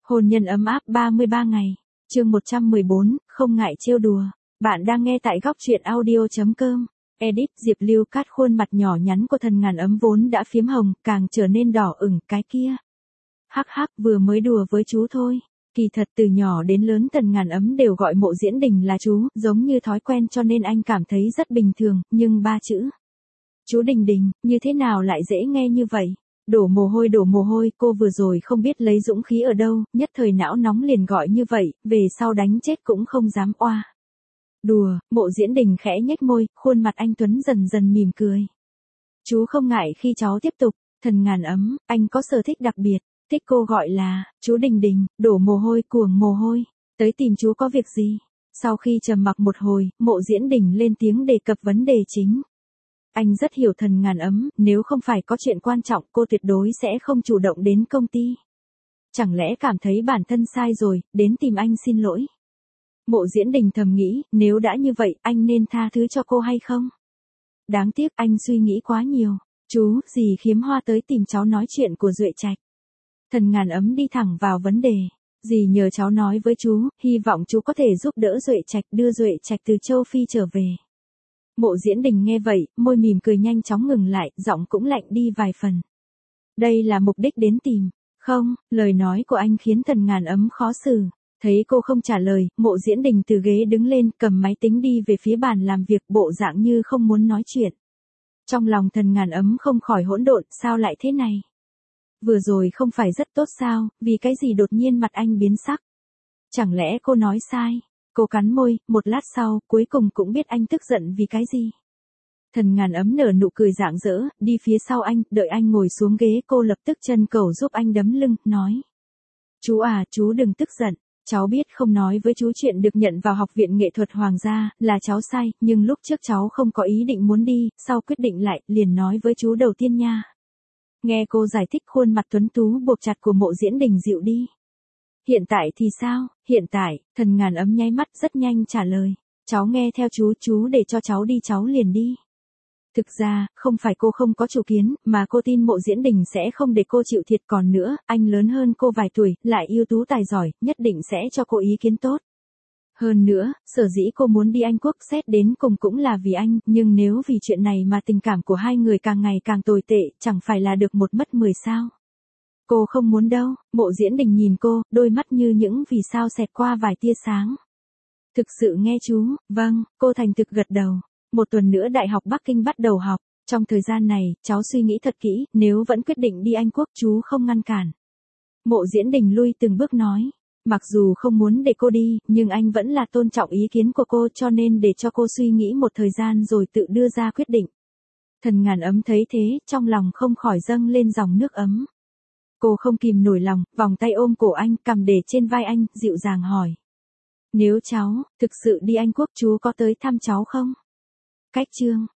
Hôn nhân ấm áp 33 ngày. Chương 114, không ngại trêu đùa. Bạn đang nghe tại góc truyện audio.com. Edit Diệp Lưu Cát khuôn mặt nhỏ nhắn của Thần Ngàn Ấm vốn đã phiếm hồng, càng trở nên đỏ ửng cái kia. Hắc hắc, vừa mới đùa với chú thôi. Kỳ thật từ nhỏ đến lớn Thần Ngàn Ấm đều gọi Mộ Diễn Đình là chú, giống như thói quen cho nên anh cảm thấy rất bình thường, nhưng ba chữ chú Đình Đình, như thế nào lại dễ nghe như vậy? Đổ mồ hôi, cô vừa rồi không biết lấy dũng khí ở đâu, nhất thời não nóng liền gọi như vậy, về sau đánh chết cũng không dám oa. Đùa, Mộ Diễn Đình khẽ nhếch môi, khuôn mặt anh tuấn dần dần mỉm cười. Chú không ngại khi cháu tiếp tục, Thần Ngàn Ấm, anh có sở thích đặc biệt, thích cô gọi là, chú Đình Đình, đổ mồ hôi cuồng mồ hôi, tới tìm chú có việc gì? Sau khi trầm mặc một hồi, Mộ Diễn Đình lên tiếng đề cập vấn đề chính. Anh rất hiểu Thần Ngàn Ấm, nếu không phải có chuyện quan trọng cô tuyệt đối sẽ không chủ động đến công ty. Chẳng lẽ cảm thấy bản thân sai rồi, đến tìm anh xin lỗi. Mộ Diễn Đình thầm nghĩ, nếu đã như vậy, anh nên tha thứ cho cô hay không? Đáng tiếc anh suy nghĩ quá nhiều. Chú, dì Khiếm Hoa tới tìm cháu nói chuyện của Duệ Trạch. Thần Ngàn Ấm đi thẳng vào vấn đề. Dì nhờ cháu nói với chú, hy vọng chú có thể giúp đỡ Duệ Trạch đưa Duệ Trạch từ châu Phi trở về. Mộ Diễn Đình nghe vậy, môi mỉm cười nhanh chóng ngừng lại, giọng cũng lạnh đi vài phần. Đây là mục đích đến tìm. Không, lời nói của anh khiến Thần Ngàn Ấm khó xử. Thấy cô không trả lời, Mộ Diễn Đình từ ghế đứng lên, cầm máy tính đi về phía bàn làm việc, bộ dạng như không muốn nói chuyện. Trong lòng Thần Ngàn Ấm không khỏi hỗn độn, sao lại thế này? Vừa rồi không phải rất tốt sao, vì cái gì đột nhiên mặt anh biến sắc? Chẳng lẽ cô nói sai? Cô cắn môi, một lát sau, cuối cùng cũng biết anh tức giận vì cái gì. Thần Ngàn Ấm nở nụ cười rạng rỡ, đi phía sau anh, đợi anh ngồi xuống ghế, cô lập tức chân cầu giúp anh đấm lưng, nói. Chú à, chú đừng tức giận, cháu biết không nói với chú chuyện được nhận vào Học viện Nghệ thuật Hoàng gia, là cháu sai, nhưng lúc trước cháu không có ý định muốn đi, sau quyết định lại, liền nói với chú đầu tiên nha. Nghe cô giải thích khuôn mặt tuấn tú buộc chặt của Mộ Diễn Đình dịu đi. Hiện tại thì sao? Hiện tại, Thần Ngàn Ấm nháy mắt rất nhanh trả lời. Cháu nghe theo chú để cho cháu đi cháu liền đi. Thực ra, không phải cô không có chủ kiến, mà cô tin Mộ Diễn Đình sẽ không để cô chịu thiệt còn nữa, anh lớn hơn cô vài tuổi, lại ưu tú tài giỏi, nhất định sẽ cho cô ý kiến tốt. Hơn nữa, sở dĩ cô muốn đi Anh Quốc xét đến cùng cũng là vì anh, nhưng nếu vì chuyện này mà tình cảm của hai người càng ngày càng tồi tệ, chẳng phải là được một mất 10 sao. Cô không muốn đâu, Mộ Diễn Đình nhìn cô, đôi mắt như những vì sao xẹt qua vài tia sáng. Thực sự nghe chú, vâng, cô thành thực gật đầu. Một tuần nữa Đại học Bắc Kinh bắt đầu học, trong thời gian này, cháu suy nghĩ thật kỹ, nếu vẫn quyết định đi Anh Quốc chú không ngăn cản. Mộ Diễn Đình lui từng bước nói, mặc dù không muốn để cô đi, nhưng anh vẫn là tôn trọng ý kiến của cô cho nên để cho cô suy nghĩ một thời gian rồi tự đưa ra quyết định. Thần Ngàn Ấm thấy thế, trong lòng không khỏi dâng lên dòng nước ấm. Cô không kìm nổi lòng, vòng tay ôm cổ anh, cầm để trên vai anh, dịu dàng hỏi. Nếu cháu, thực sự đi Anh Quốc chú có tới thăm cháu không? Cách chương